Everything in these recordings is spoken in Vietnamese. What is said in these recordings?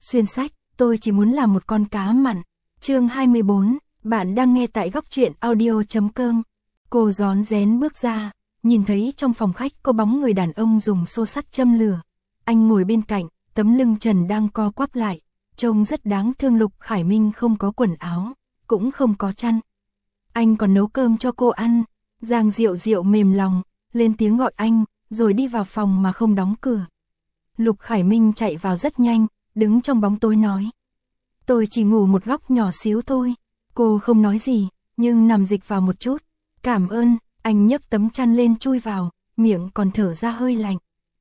Xuyên sách, tôi chỉ muốn là một con cá mặn. Chương 24, bạn đang nghe tại góc truyện audio.com. Cô rón rén bước ra, nhìn thấy trong phòng khách có bóng người đàn ông dùng xô sắt châm lửa. Anh ngồi bên cạnh, tấm lưng trần đang co quắp lại, trông rất đáng thương. Lục Khải Minh không có quần áo, cũng không có chăn. Anh còn nấu cơm cho cô ăn. Giang Diệu Diệu mềm lòng, lên tiếng gọi anh, rồi đi vào phòng mà không đóng cửa. Lục Khải Minh chạy vào rất nhanh, đứng trong bóng tối nói. Tôi chỉ ngủ một góc nhỏ xíu thôi. Cô không nói gì, nhưng nằm dịch vào một chút. Cảm ơn, anh nhấc tấm chăn lên chui vào, miệng còn thở ra hơi lạnh.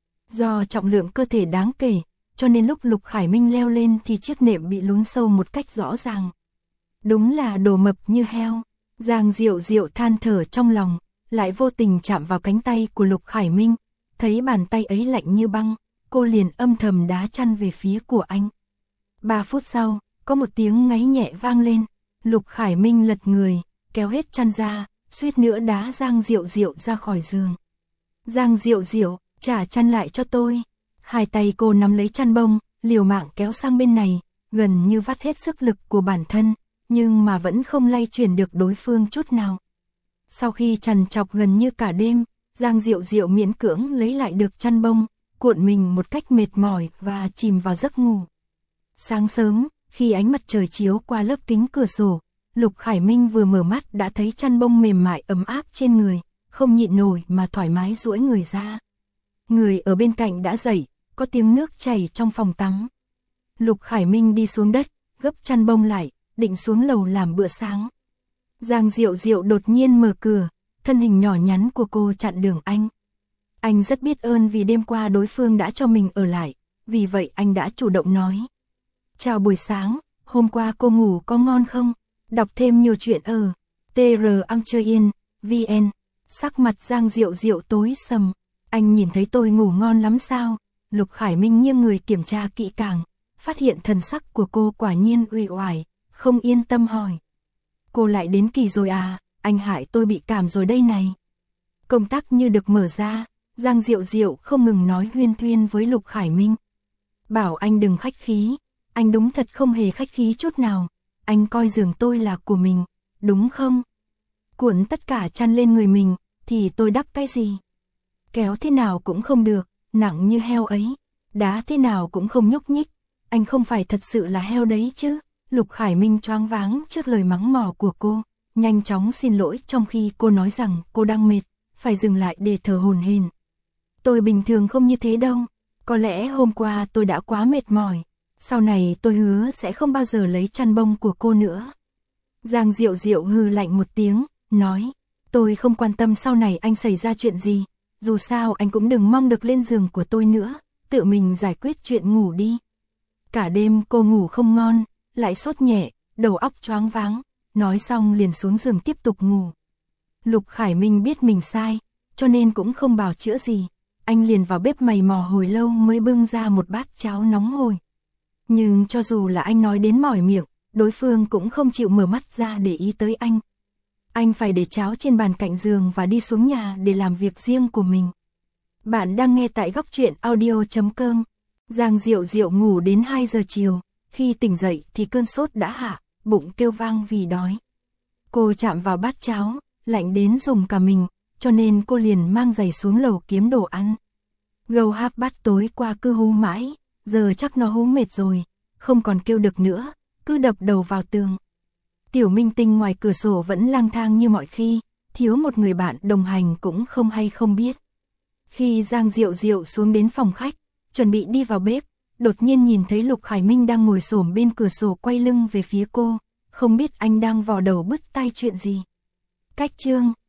Do trọng lượng cơ thể đáng kể, cho nên lúc Lục Khải Minh leo lên thì chiếc nệm bị lún sâu một cách rõ ràng. Đúng là đồ mập như heo. Giang Diệu Diệu than thở trong lòng, lại vô tình chạm vào cánh tay của Lục Khải Minh. Thấy bàn tay ấy lạnh như băng, cô liền âm thầm đá chăn về phía của anh. 3 phút sau, có một tiếng ngáy nhẹ vang lên. Lục Khải Minh lật người, kéo hết chăn ra, suýt nữa đá Giang Diệu Diệu ra khỏi giường. Giang Diệu Diệu, trả chăn lại cho tôi. Hai tay cô nắm lấy chăn bông, liều mạng kéo sang bên này, gần như vắt hết sức lực của bản thân, nhưng mà vẫn không lay chuyển được đối phương chút nào. Sau khi trằn trọc gần như cả đêm, Giang Diệu Diệu miễn cưỡng lấy lại được chăn bông, cuộn mình một cách mệt mỏi và chìm vào giấc ngủ. Sáng sớm, khi ánh mặt trời chiếu qua lớp kính cửa sổ, Lục Khải Minh vừa mở mắt đã thấy chăn bông mềm mại ấm áp trên người, không nhịn nổi mà thoải mái duỗi người ra. Người ở bên cạnh đã dậy, có tiếng nước chảy trong phòng tắm. Lục Khải Minh đi xuống đất, gấp chăn bông lại, định xuống lầu làm bữa sáng. Giang Diệu Diệu đột nhiên mở cửa, thân hình nhỏ nhắn của cô chặn đường anh. Anh rất biết ơn vì đêm qua đối phương đã cho mình ở lại, vì vậy anh đã chủ động nói. Chào buổi sáng, hôm qua cô ngủ có ngon không? Đọc thêm nhiều chuyện ở tr.vn. Sắc mặt Giang Diệu Diệu tối sầm. Anh nhìn thấy tôi ngủ ngon lắm sao? Lục Khải Minh nghiêng người kiểm tra kỹ càng, phát hiện thần sắc của cô quả nhiên uể oải, không yên tâm hỏi. Cô lại đến kỳ rồi à? Anh hại tôi bị cảm rồi đây này. Công tắc như được mở ra, Giang Diệu Diệu không ngừng nói huyên thuyên với Lục Khải Minh. Bảo anh đừng khách khí, anh đúng thật không hề khách khí chút nào. Anh coi giường tôi là của mình, đúng không? Cuộn tất cả chăn lên người mình, thì tôi đắp cái gì? Kéo thế nào cũng không được, nặng như heo ấy. Đá thế nào cũng không nhúc nhích. Anh không phải thật sự là heo đấy chứ? Lục Khải Minh choáng váng trước lời mắng mỏ của cô, nhanh chóng xin lỗi trong khi cô nói rằng cô đang mệt, phải dừng lại để thở hổn hển. Tôi bình thường không như thế đâu, có lẽ hôm qua tôi đã quá mệt mỏi, sau này tôi hứa sẽ không bao giờ lấy chăn bông của cô nữa. Giang Diệu Diệu hừ lạnh một tiếng, nói, tôi không quan tâm sau này anh xảy ra chuyện gì, dù sao anh cũng đừng mong được lên giường của tôi nữa, tự mình giải quyết chuyện ngủ đi. Cả đêm cô ngủ không ngon, lại sốt nhẹ, đầu óc choáng váng, nói xong liền xuống giường tiếp tục ngủ. Lục Khải Minh biết mình sai, cho nên cũng không bào chữa gì, anh liền vào bếp mày mò hồi lâu mới bưng ra một bát cháo nóng hổi. Nhưng cho dù là anh nói đến mỏi miệng, đối phương cũng không chịu mở mắt ra để ý tới anh. Anh phải để cháo trên bàn cạnh giường và đi xuống nhà để làm việc riêng của mình. Bạn đang nghe tại góc truyện audio.com. Giang Diệu Diệu ngủ đến 2 giờ chiều, khi tỉnh dậy thì cơn sốt đã hạ, bụng kêu vang vì đói. Cô chạm vào bát cháo, lạnh đến rùng cả mình, cho nên cô liền mang giày xuống lầu kiếm đồ ăn. Gâu háp bát tối qua cứ hú mãi, giờ chắc nó hú mệt rồi, không còn kêu được nữa, cứ đập đầu vào tường. Tiểu Minh Tinh ngoài cửa sổ vẫn lang thang như mọi khi, thiếu một người bạn đồng hành cũng không hay không biết. Khi Giang Diệu Diệu xuống đến phòng khách, chuẩn bị đi vào bếp, đột nhiên nhìn thấy Lục Khải Minh đang ngồi xổm bên cửa sổ quay lưng về phía cô, không biết anh đang vò đầu bứt tai chuyện gì. Cách chương